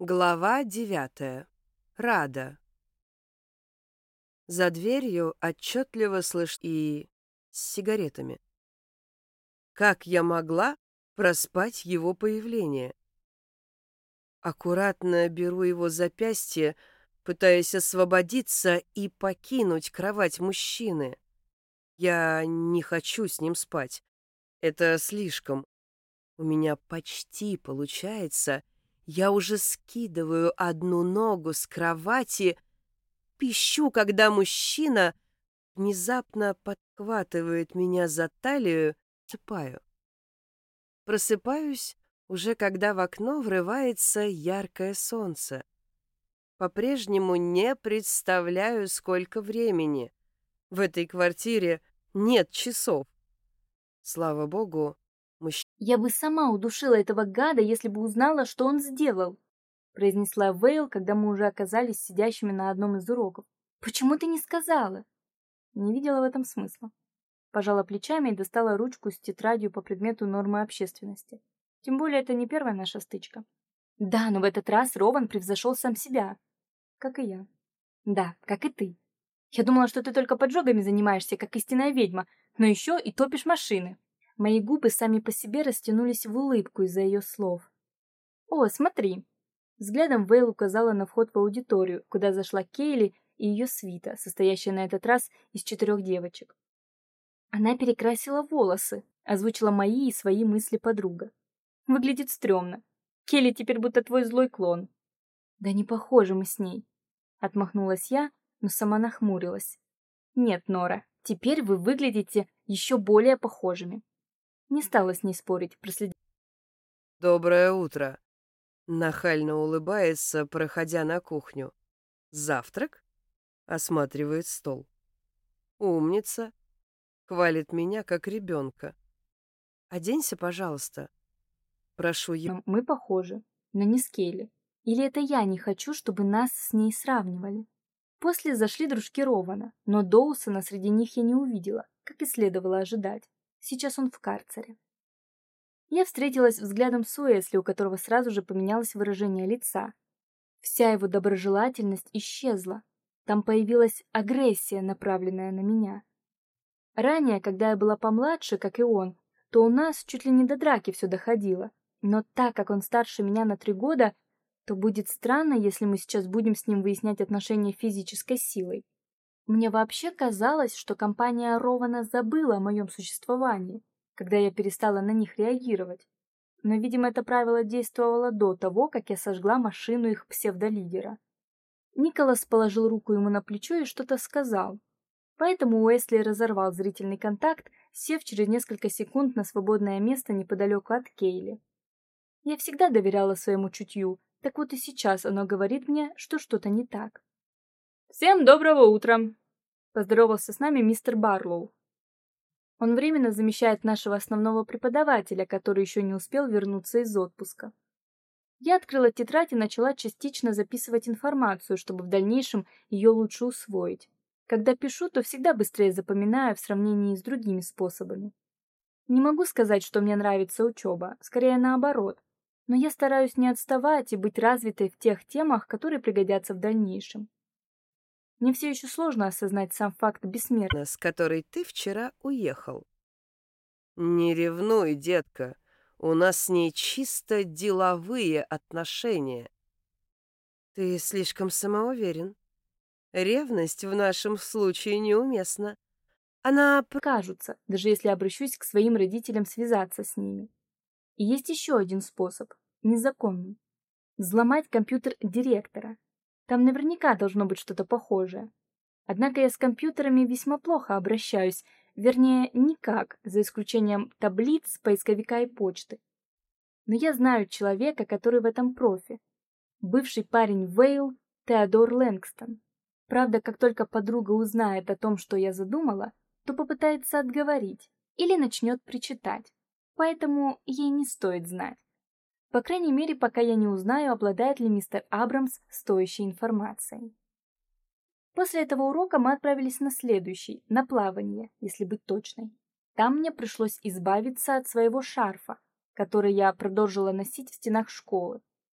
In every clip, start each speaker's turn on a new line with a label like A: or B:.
A: Глава 9. Рада. За дверью отчетливо слышь и с сигаретами. Как я могла проспать его появление? Аккуратно беру его запястье, пытаясь освободиться и покинуть кровать мужчины. Я не хочу с ним спать. Это слишком. У меня почти получается. Я уже скидываю одну ногу с кровати, пищу, когда мужчина внезапно подхватывает меня за талию, засыпаю. Просыпаюсь уже когда в окно врывается яркое солнце. По-прежнему не представляю, сколько времени. В этой квартире нет часов. Слава богу,
B: «Я бы сама удушила этого гада, если бы узнала, что он сделал», произнесла Вейл, когда мы уже оказались сидящими на одном из уроков. «Почему ты не сказала?» Не видела в этом смысла. Пожала плечами и достала ручку с тетрадью по предмету нормы общественности. Тем более это не первая наша стычка. Да, но в этот раз Рован превзошел сам себя. Как и я. Да, как и ты. Я думала, что ты только поджогами занимаешься, как истинная ведьма, но еще и топишь машины. Мои губы сами по себе растянулись в улыбку из-за ее слов. «О, смотри!» Взглядом Вейл указала на вход в аудиторию, куда зашла Кейли и ее свита, состоящая на этот раз из 4 девочек. Она перекрасила волосы, озвучила мои и свои мысли подруга. Выглядит стрёмно. Келли теперь будто твой злой клон. Да не похожи мы с ней. Отмахнулась я, но сама нахмурилась. Нет, Нора, теперь вы выглядите еще более похожими. Не стала с ней спорить, проследив.
A: доброе утро. Нахально улыбается, проходя на кухню. Завтрак? Осматривает стол. Умница. Хвалит меня, как ребенка. Оденься, пожалуйста. Прошу я.
B: Мы похожи, но не с Келли. Или это я не хочу, чтобы нас с ней сравнивали? После зашли дружки Рована, но Доусона среди них я не увидела, как и следовало ожидать. Сейчас он в карцере. Я встретилась взглядом с Уэсли, у которого сразу же поменялось выражение лица. Вся его доброжелательность исчезла. Там появилась агрессия, направленная на меня. Ранее, когда я была помладше, как и он, то у нас чуть ли не до драки все доходило. Но так как он старше меня на 3 года, то будет странно, если мы сейчас будем с ним выяснять отношения физической силой. Мне вообще казалось, что компания Рована забыла о моем существовании, когда я перестала на них реагировать. Но, видимо, это правило действовало до того, как я сожгла машину их псевдолидера. Николас положил руку ему на плечо и что-то сказал. Поэтому Уэсли разорвал зрительный контакт, сев через несколько секунд на свободное место неподалеку от Кейли. Я всегда доверяла своему чутью, так вот и сейчас оно говорит мне, что что-то не так. «Всем доброго утра!» — поздоровался с нами мистер Барлоу. Он временно замещает нашего основного преподавателя, который еще не успел вернуться из отпуска. Я открыла тетрадь и начала частично записывать информацию, чтобы в дальнейшем ее лучше усвоить. Когда пишу, то всегда быстрее запоминаю в сравнении с другими способами. Не могу сказать, что мне нравится учеба, скорее наоборот. Но я стараюсь не отставать и быть развитой в тех темах, которые пригодятся в дальнейшем. Мне все еще сложно осознать сам факт бессмертия.
A: С которой ты вчера уехал. Не ревнуй, детка. У нас с ней чисто деловые отношения. Ты слишком самоуверен. Ревность в нашем случае неуместна. Она
B: Кажутся, даже если обращусь к своим родителям связаться с ними. И есть еще один способ, незаконный. Взломать компьютер директора. Там наверняка должно быть что-то похожее. Однако я с компьютерами весьма плохо обращаюсь, вернее, никак, за исключением таблиц, поисковика и почты. Но я знаю человека, который в этом профи. Бывший парень Вейл Теодор Лэнгстон. Правда, как только подруга узнает о том, что я задумала, то попытается отговорить или начнет причитать. Поэтому ей не стоит знать. По крайней мере, пока я не узнаю, обладает ли мистер Абрамс стоящей информацией. После этого урока мы отправились на следующий, на плавание, если быть точной. Там мне пришлось избавиться от своего шарфа, который я продолжила носить в стенах школы.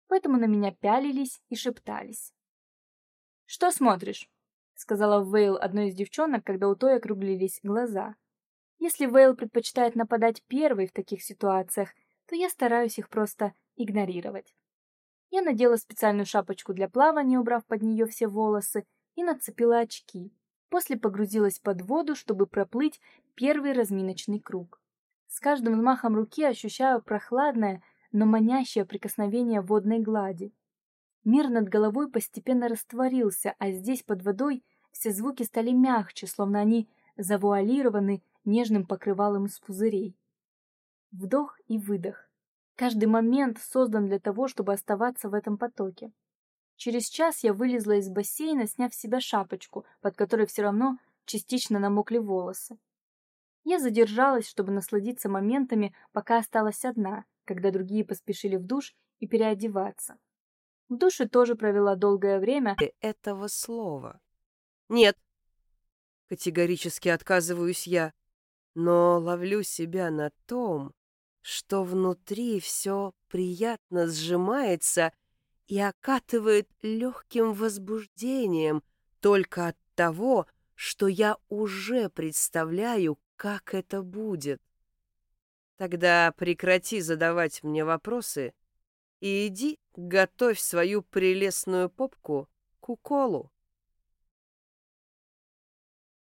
B: поэтому на меня пялились и шептались. «Что смотришь?» — сказала Вейл одной из девчонок, когда у той округлились глаза. Если Вейл предпочитает нападать первой в таких ситуациях, то я стараюсь их просто игнорировать. Я надела специальную шапочку для плавания, убрав под нее все волосы, и нацепила очки. После погрузилась под воду, чтобы проплыть первый разминочный круг. С каждым взмахом руки ощущаю прохладное, но манящее прикосновение водной глади. Мир над головой постепенно растворился, а здесь, под водой, все звуки стали мягче, словно они завуалированы нежным покрывалом из пузырей. Вдох и выдох. Каждый момент создан для того, чтобы оставаться в этом потоке. Через час я вылезла из бассейна, сняв с себя шапочку, под которой все равно частично намокли волосы. Я задержалась, чтобы насладиться моментами, пока осталась одна, когда другие поспешили в душ и переодеваться. В душе тоже провела долгое время.
A: Этого слова. Нет, категорически отказываюсь я, но ловлю себя на том, что внутри все приятно сжимается и окатывает легким возбуждением только от того, что я уже представляю, как это будет. Тогда прекрати задавать мне вопросы и иди готовь свою прелестную попку к уколу.